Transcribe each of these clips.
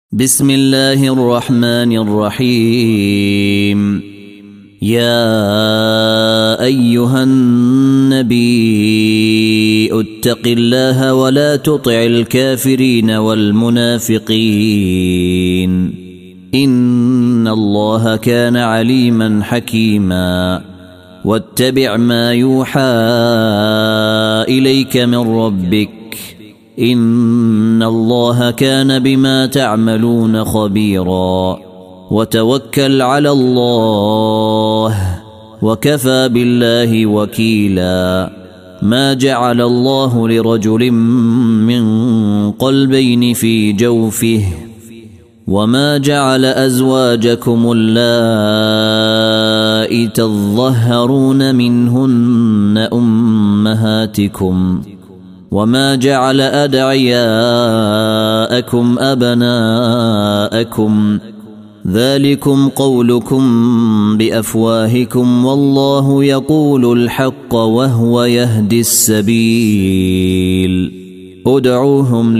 بسم الله الرحمن الرحيم. يا أيها النبي اتق الله ولا تطع الكافرين والمنافقين إن الله كان عليما حكيما. واتبع ما يوحى إليك من ربك إن الله كان بما تعملون خبيرا. وتوكل على الله وكفى بالله وكيلا. ما جعل الله لرجل من قلبين في جوفه وما جعل أزواجكم اللائي تظهرون منهن أمهاتكم وما جعل أدعياءكم أبناءكم ذلكم قولكم بأفواهكم والله يقول الحق وهو يهدي السبيل. ادعوهم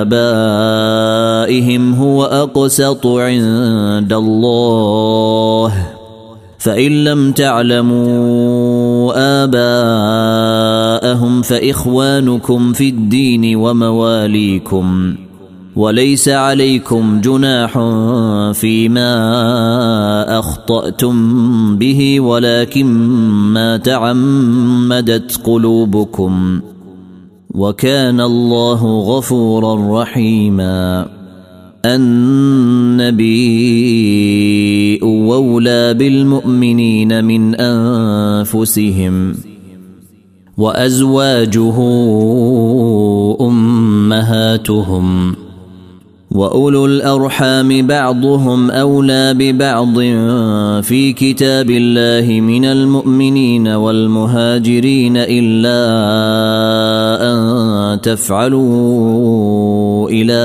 لآبائهم هو أقسط عند الله فإن لم تعلموا آباءهم فإخوانكم في الدين ومواليكم وليس عليكم جناح فيما أخطأتم به ولكن ما تعمدت قلوبكم وكان الله غفورا رحيما. النبي أولى بالمؤمنين من أنفسهم وأزواجه أمهاتهم وأولو الأرحام بعضهم أولى ببعض في كتاب الله من المؤمنين والمهاجرين إلا أن تفعلوا إلى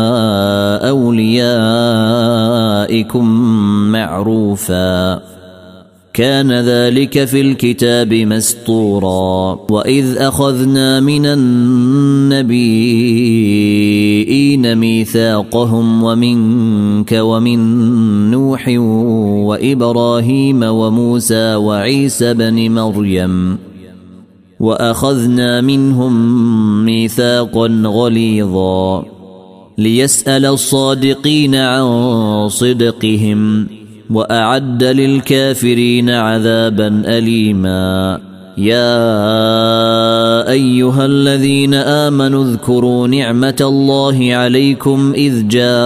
أوليائكم معروفا كان ذلك في الكتاب مسطورا. وإذ أخذنا من النبيين ميثاقهم ومنك ومن نوح وإبراهيم وموسى وعيسى بن مريم وأخذنا منهم ميثاقا غليظا ليسأل الصادقين عن صدقهم وأعد للكافرين عذابا أليما. يا أيها الذين آمنوا اذكروا نعمة الله عليكم إذ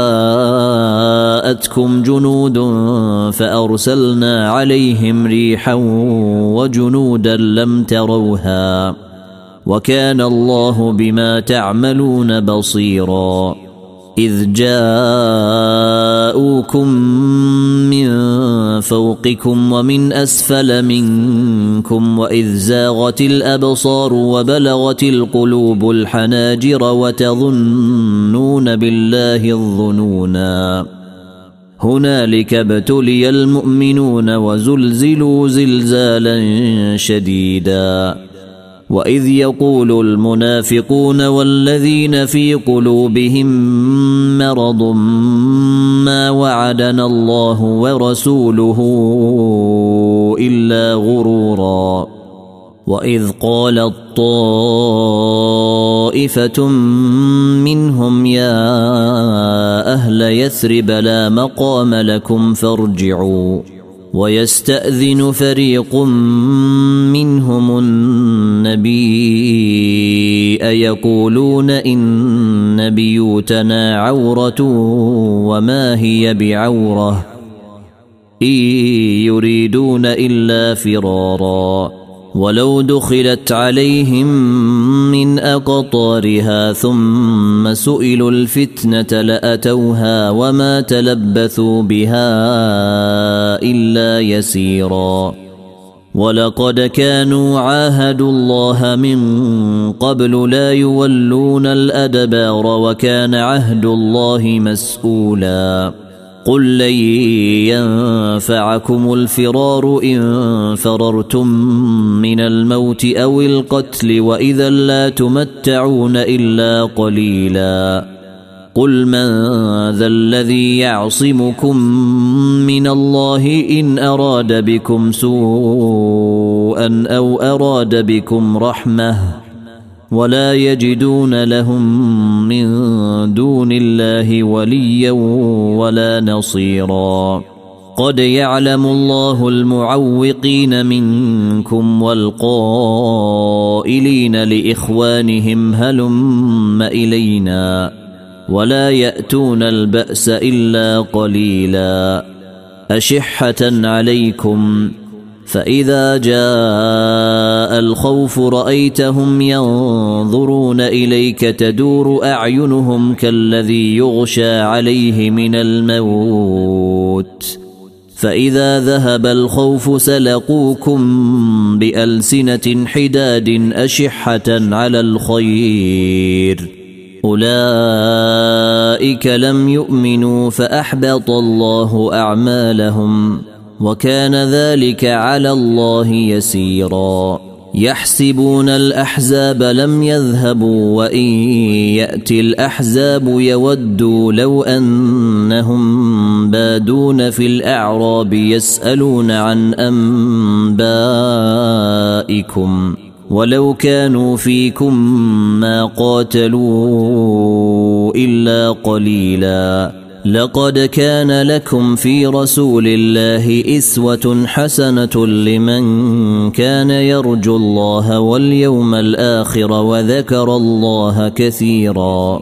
جاءتكم جنود فأرسلنا عليهم ريحا وجنودا لم تروها وكان الله بما تعملون بصيرا. إذ جاءوكم من فوقكم ومن أسفل منكم وإذ زاغت الأبصار وبلغت القلوب الحناجر وتظنون بالله الظنونا هنالك ابتلي المؤمنون وزلزلوا زلزالا شديدا. وإذ يقول المنافقون والذين في قلوبهم مرض ما وعدنا الله ورسوله إلا غرورا. وإذ قالت طائفة منهم يا أهل يثرب لا مقام لكم فارجعوا ويستأذن فريق منهم النبي يقولون إن بيوتنا عورة وما هي بعورة إن يريدون إلا فرارا ولو دخلت عليهم من أقطارها ثم سئلوا الفتنة لأتوها وما تلبثوا بها إلا يسيرا. ولقد كانوا عاهدوا الله من قبل لا يولون الأدبار وكان عهد الله مسؤولا. قل لن ينفعكم الفرار إن فررتم من الموت أو القتل وإذا لا تمتعون إلا قليلا قل من ذا الذي يعصمكم من الله إن أراد بكم سوءا أو أراد بكم رحمة ولا يجدون لهم من دون الله وليا ولا نصيرا قد يعلم الله المعوقين منكم والقائلين لإخوانهم هلم إلينا ولا يأتون البأس إلا قليلا أشحة عليكم فإذا جاء الخوف رأيتهم ينظرون إليك تدور أعينهم كالذي يغشى عليه من الموت فإذا ذهب الخوف سلقوكم بألسنة حداد أشحة على الخير أولئك لم يؤمنوا فأحبط الله أعمالهم وكان ذلك على الله يسيرا يحسبون الأحزاب لم يذهبوا وإن يأتي الأحزاب يودوا لو أنهم بادون في الأعراب يسألون عن أنبائكم ولو كانوا فيكم ما قاتلوا إلا قليلا لقد كان لكم في رسول الله إسوة حسنة لمن كان يرجو الله واليوم الآخر وذكر الله كثيرا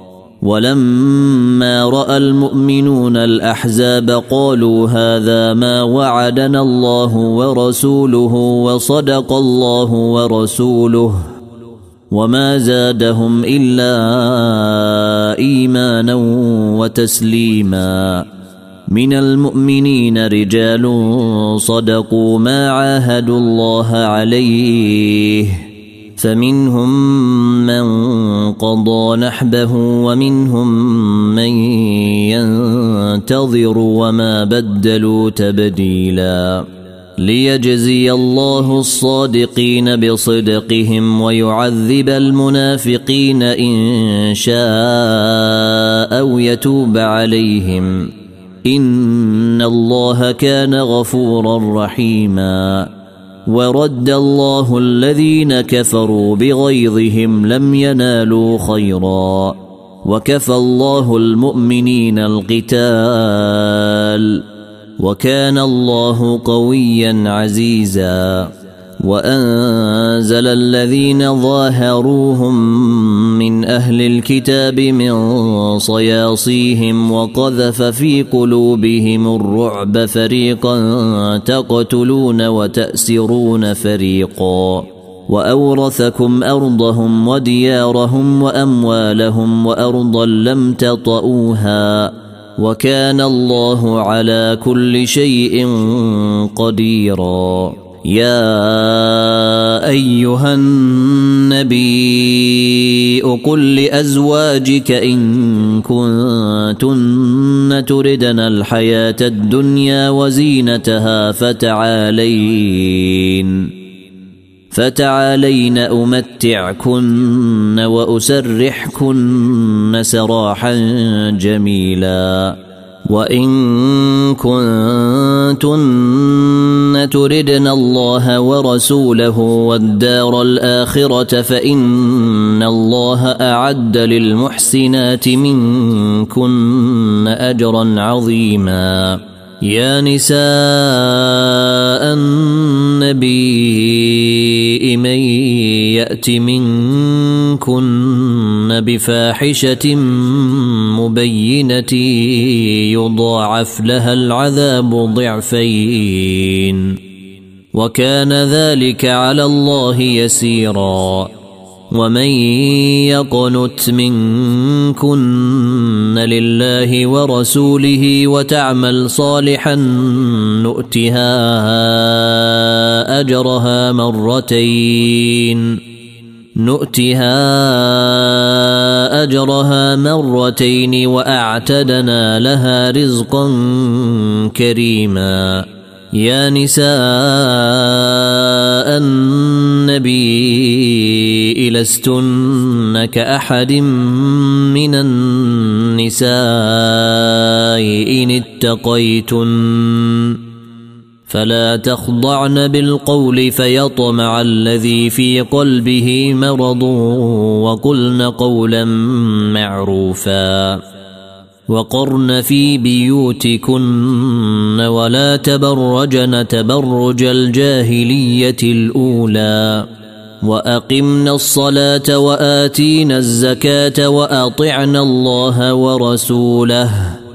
ولما رأى المؤمنون الأحزاب قالوا هذا ما وعدنا الله ورسوله وصدق الله ورسوله وما زادهم إلا إيمانا وتسليما من المؤمنين رجال صدقوا ما عاهدوا الله عليه فمنهم من قضى نحبه ومنهم من ينتظر وما بدلوا تبديلا ليجزي الله الصادقين بصدقهم ويعذب المنافقين إن شاء أو يتوب عليهم إن الله كان غفورا رحيما ورد الله الذين كفروا بغيظهم لم ينالوا خيرا وكفى الله المؤمنين القتال وكان الله قويا عزيزا وأنزل الذين ظاهروهم من أهل الكتاب من صياصيهم وقذف في قلوبهم الرعب فريقا تقتلون وتأسرون فريقا وأورثكم أرضهم وديارهم وأموالهم وأرضا لم تطئوها وكان الله على كل شيء قديرا يا أيها النبي قل لأزواجك إن كنتن تردن الحياة الدنيا وزينتها فتعالين أمتعكن وأسرحكن سراحا جميلا وإن كنتن تردن الله ورسوله والدار الآخرة فإن الله أعد للمحسنات منكن أجرا عظيما يا نساء النبي من يأت منكن بفاحشة مبينة يضاعف لها العذاب ضعفين وكان ذلك على الله يسيرا ومن يقنت منكن لله ورسوله وتعمل صالحا نؤتها أجرها مرتين وأعتدنا لها رزقا كريما يا نساء النبي لستن كأحد من النساء إن اتقيتن فلا تخضعن بالقول فيطمع الذي في قلبه مرض وقلن قولا معروفا وقرن في بيوتكن ولا تبرجن تبرج الجاهلية الأولى وأقمنا الصلاة وآتينا الزكاة وأطعنا الله ورسوله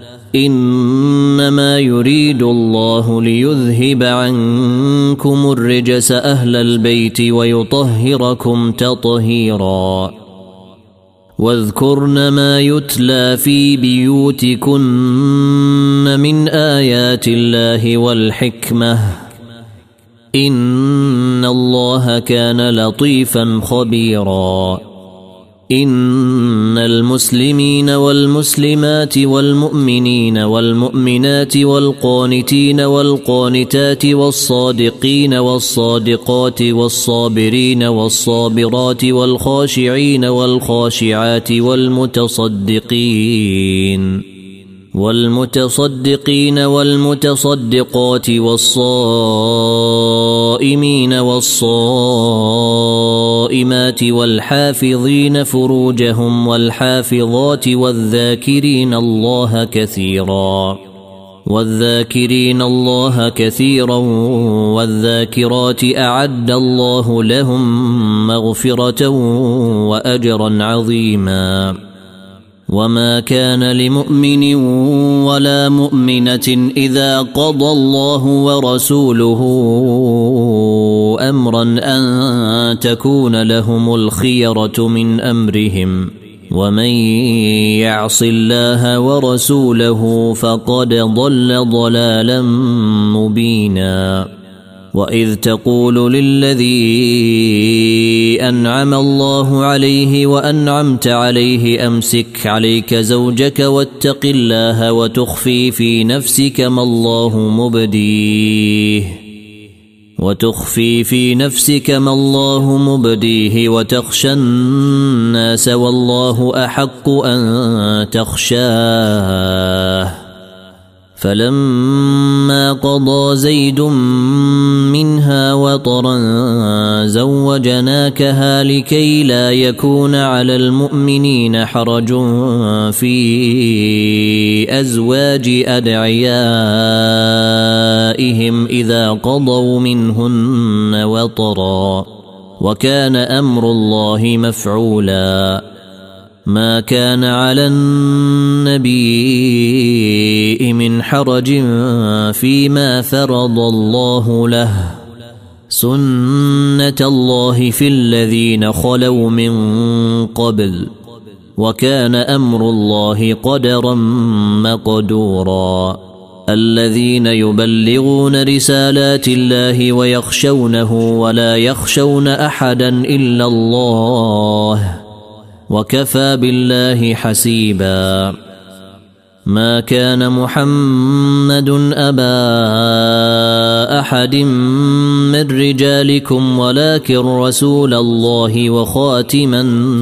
إنما يريد الله ليذهب عنكم الرجس أهل البيت ويطهركم تطهيرا واذكرن ما يتلى في بيوتكن من آيات الله والحكمة إن الله كان لطيفا خبيرا إن المسلمين والمسلمات والمؤمنين والمؤمنات والقانتين والقانتات والصادقين والصادقات والصابرين والصابرات والخاشعين والخاشعات والمتصدقين والمتصدقات والصائمين والصائمات والحافظين فروجهم والحافظات والذاكرين الله كثيرا والذاكرات أعد الله لهم مغفرة وأجرا عظيما وما كان لمؤمن ولا مؤمنة إذا قضى الله ورسوله أمرا أن تكون لهم الخيرة من أمرهم ومن يعص الله ورسوله فقد ضل ضلالا مبينا وإذ تقول للذي أنعم الله عليه وأنعمت عليه أمسك عليك زوجك واتق الله وتخفي في نفسك ما الله مبديه وتخشى الناس والله أحق أن تخشاه فلما قضى زيد منها وطرا زوجناكها لكي لا يكون على المؤمنين حرج في أزواج أدعيائهم إذا قضوا منهن وطرا وكان أمر الله مفعولا ما كان على النبي من حرج فيما فرض الله له سنة الله في الذين خلوا من قبل وكان أمر الله قدرا مقدورا الذين يبلغون رسالات الله ويخشونه ولا يخشون أحدا إلا الله وكفى بالله حسيبا ما كان محمد أبا أحد من رجالكم ولكن رسول الله وخاتم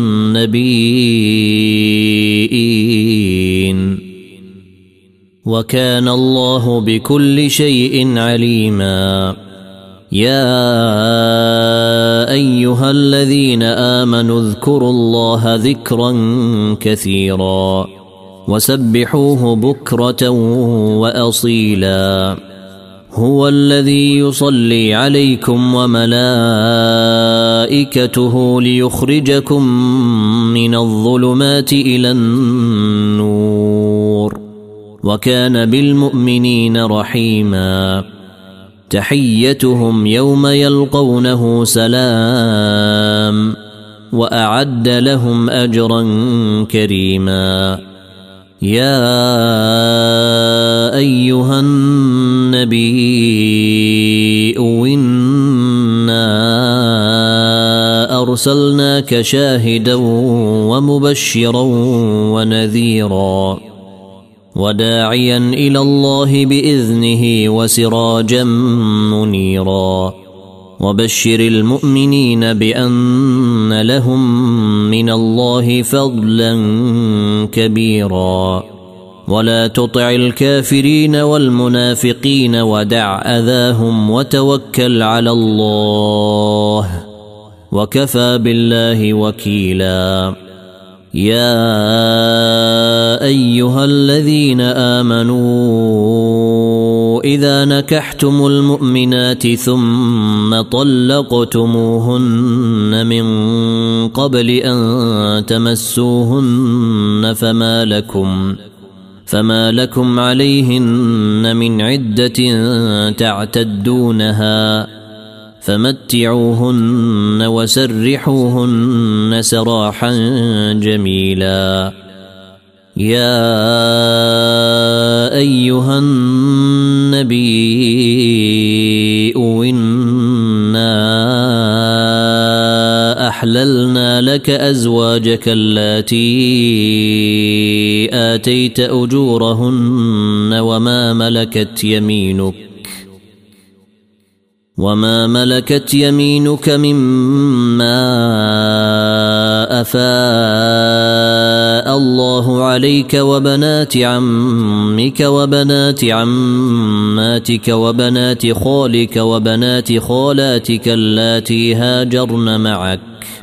النبيين وكان الله بكل شيء عليما يا أيها الذين آمنوا اذكروا الله ذكرا كثيرا وسبحوه بكرة وأصيلا هو الذي يصلي عليكم وملائكته ليخرجكم من الظلمات إلى النور وكان بالمؤمنين رحيما تحيتهم يوم يلقونه سلام وأعد لهم أجرا كريما يا أيها النبي إنا أرسلناك شاهدا ومبشرا ونذيرا وداعيا إلى الله بإذنه وسراجا منيرا وبشر المؤمنين بأن لهم من الله فضلا كبيرا ولا تطع الكافرين والمنافقين ودع أذاهم وتوكل على الله وكفى بالله وكيلا يا أيها الذين آمنوا إذا نكحتم المؤمنات ثم طلقتموهن من قبل أن تمسوهن فما لكم عليهن من عدة تعتدونها فمتعوهن وسرحوهن سراحا جميلا يا أيها النبي إنا أحللنا لك أزواجك اللاتي آتيت أجورهن وما ملكت يمينك مما أفاء الله عليك وبنات عمك وبنات عماتك وبنات خالك وبنات خالاتك اللاتي هاجرن معك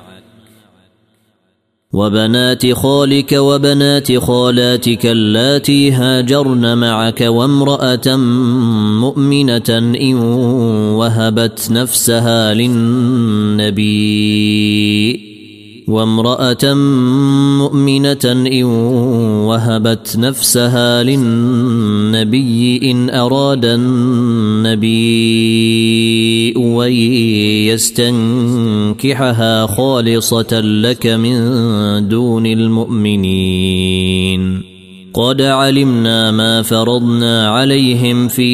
وبنات خالك وبنات خالاتك اللاتي هاجرن معك وامرأة مؤمنة إن وهبت نفسها للنبي إن أراد النبي أن يستنكحها خالصة لك من دون المؤمنين قد علمنا ما فرضنا عليهم في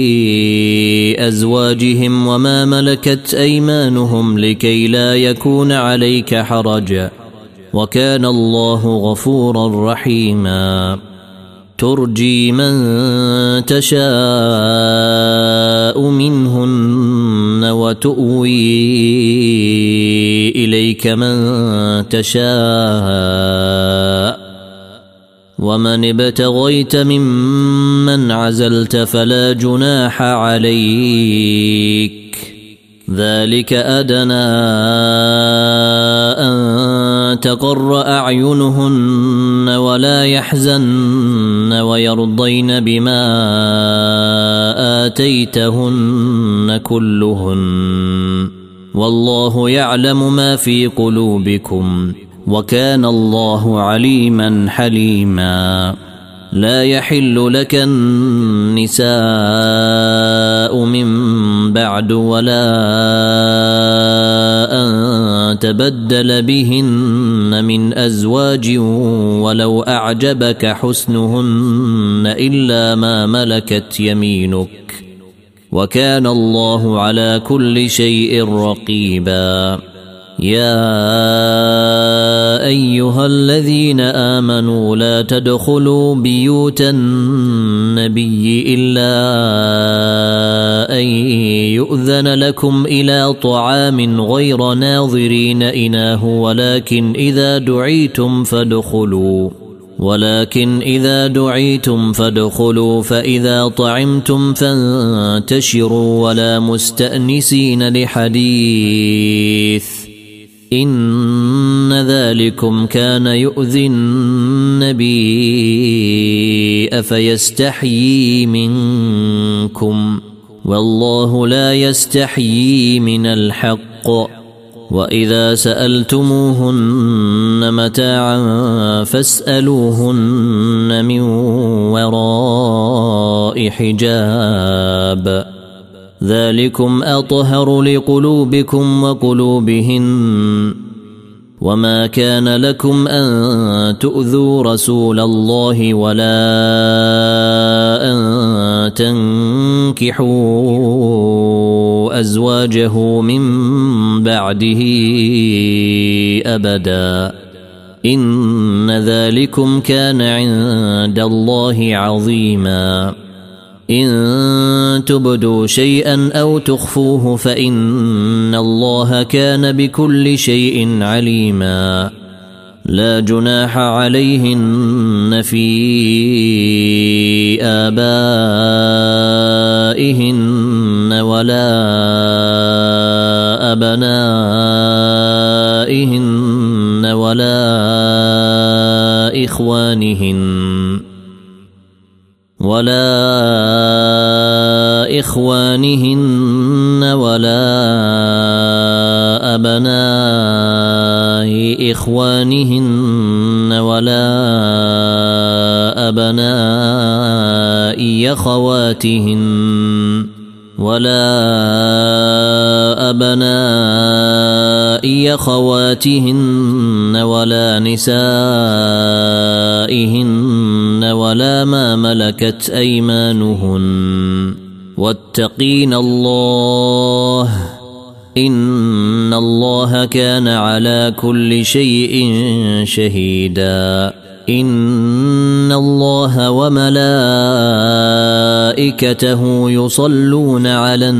أزواجهم وما ملكت أيمانهم لكي لا يكون عليك حرج وكان الله غفورا رحيما ترجي من تشاء منهن وتؤوي إليك من تشاء ومن ابتغيت ممن عزلت فلا جناح عليك ذلك أدنى أن تقر أعينهن ولا يحزن ويرضين بما آتيتهن كلهن والله يعلم ما في قلوبكم وكان الله عليما حليما لا يحل لك النساء من بعد ولا أن تبدل بهن من أزواج ولو أعجبك حسنهن إلا ما ملكت يمينك وكان الله على كل شيء رقيبا يا أيها الذين آمنوا لا تدخلوا بيوت النبي إلا أن يؤذن لكم إلى طعام غير ناظرين إناه ولكن إذا دعيتم فادخلوا فإذا طعمتم فانتشروا ولا مستأنسين لحديث إن ذلكم كان يؤذي النبي فيستحيي منكم والله لا يستحيي من الحق وإذا سألتموهن متاعا فاسألوهن من وراء حجاب ذلكم أطهر لقلوبكم وقلوبهن وما كان لكم أن تؤذوا رسول الله ولا أن تنكحوا أزواجه من بعده أبدا إن ذلكم كان عند الله عظيما إن تبدوا شيئا أو تخفوه فإن الله كان بكل شيء عليما لا جناح عليهن في آبائهن ولا أبنائهن ولا إخوانهن ولا أبناء إخوانهن ولا أبناء أخواتهن ولا نسائهن ولا ما ملكت أيمانهن واتقين الله إن الله كان على كل شيء شهيدا إن الله وملائكته يصلون على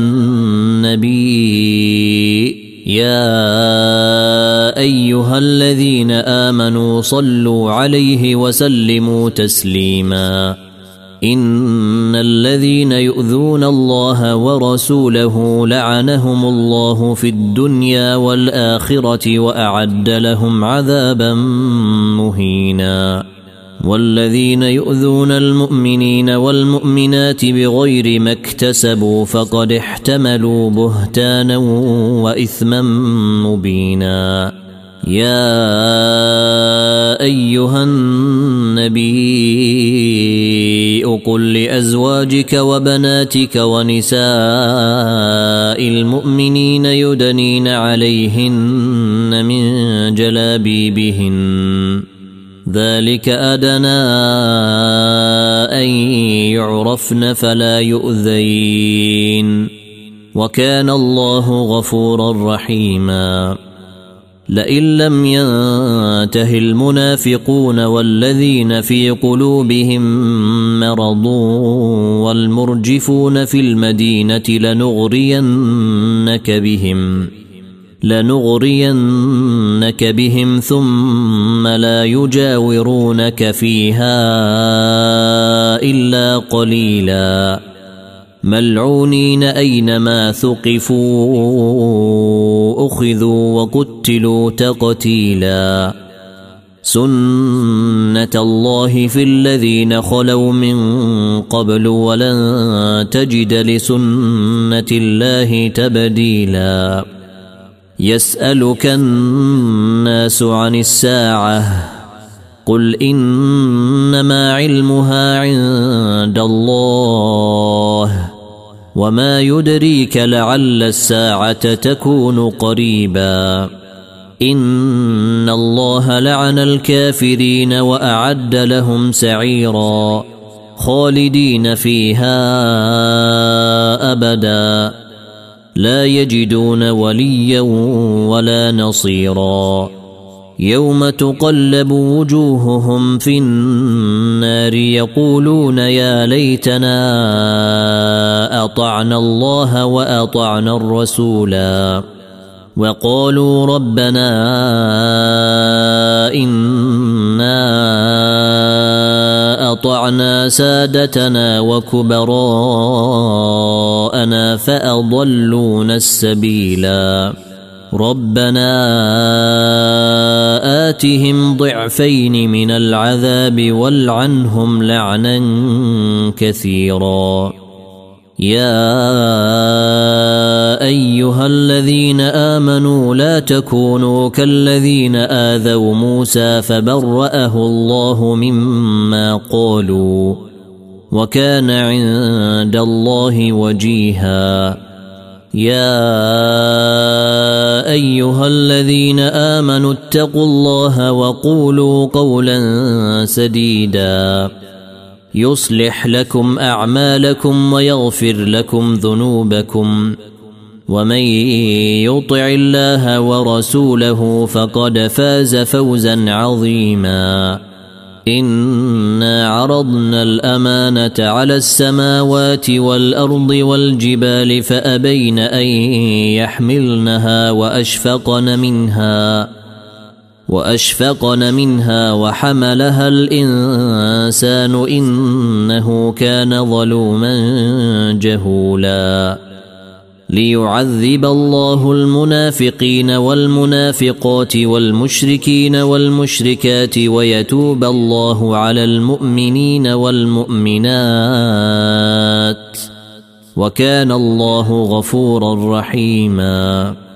النبي يا أيها الذين آمنوا صلوا عليه وسلموا تسليما إن الذين يؤذون الله ورسوله لعنهم الله في الدنيا والآخرة وأعد لهم عذابا مهينا والذين يؤذون المؤمنين والمؤمنات بغير ما اكتسبوا فقد احتملوا بهتانا وإثما مبينا يا أيها النبي قل لأزواجك وبناتك ونساء المؤمنين يدنين عليهن من جلابيبهن ذلك أدنى أن يعرفن فلا يؤذين وكان الله غفورا رحيما لئن لم ينته المنافقون والذين في قلوبهم مرض والمرجفون في المدينة لنغرينك بهم ثم لا يجاورونك فيها إلا قليلا ملعونين أينما ثقفوا أخذوا وقتلوا تقتيلا سنة الله في الذين خلوا من قبل ولن تجد لسنة الله تبديلا يسألك الناس عن الساعة قل إنما علمها عند الله وما يدريك لعل الساعة تكون قريبا إن الله لعن الكافرين وأعد لهم سعيرا خالدين فيها أبدا لا يجدون وليا ولا نصيرا يوم تقلب وجوههم في النار يقولون يا ليتنا أطعنا الله وأطعنا الرسولا وقالوا ربنا إنا أطعنا سادتنا وكبراءنا فأضلونا السبيلا ربنا آتهم ضعفين من العذاب والعنهم لعنا كثيرا يا أيها الذين آمنوا لا تكونوا كالذين آذوا موسى فبرأه الله مما قالوا وكان عند الله وجيها يا أيها الذين آمنوا اتقوا الله وقولوا قولا سديدا يصلح لكم أعمالكم ويغفر لكم ذنوبكم ومن يطع الله ورسوله فقد فاز فوزا عظيما. إنا عرضنا الأمانة على السماوات والأرض والجبال فأبين أن يحملنها وأشفقن منها وحملها الإنسان إنه كان ظلوما جهولا. ليعذب الله المنافقين والمنافقات والمشركين والمشركات ويتوب الله على المؤمنين والمؤمنات وكان الله غفورا رحيما.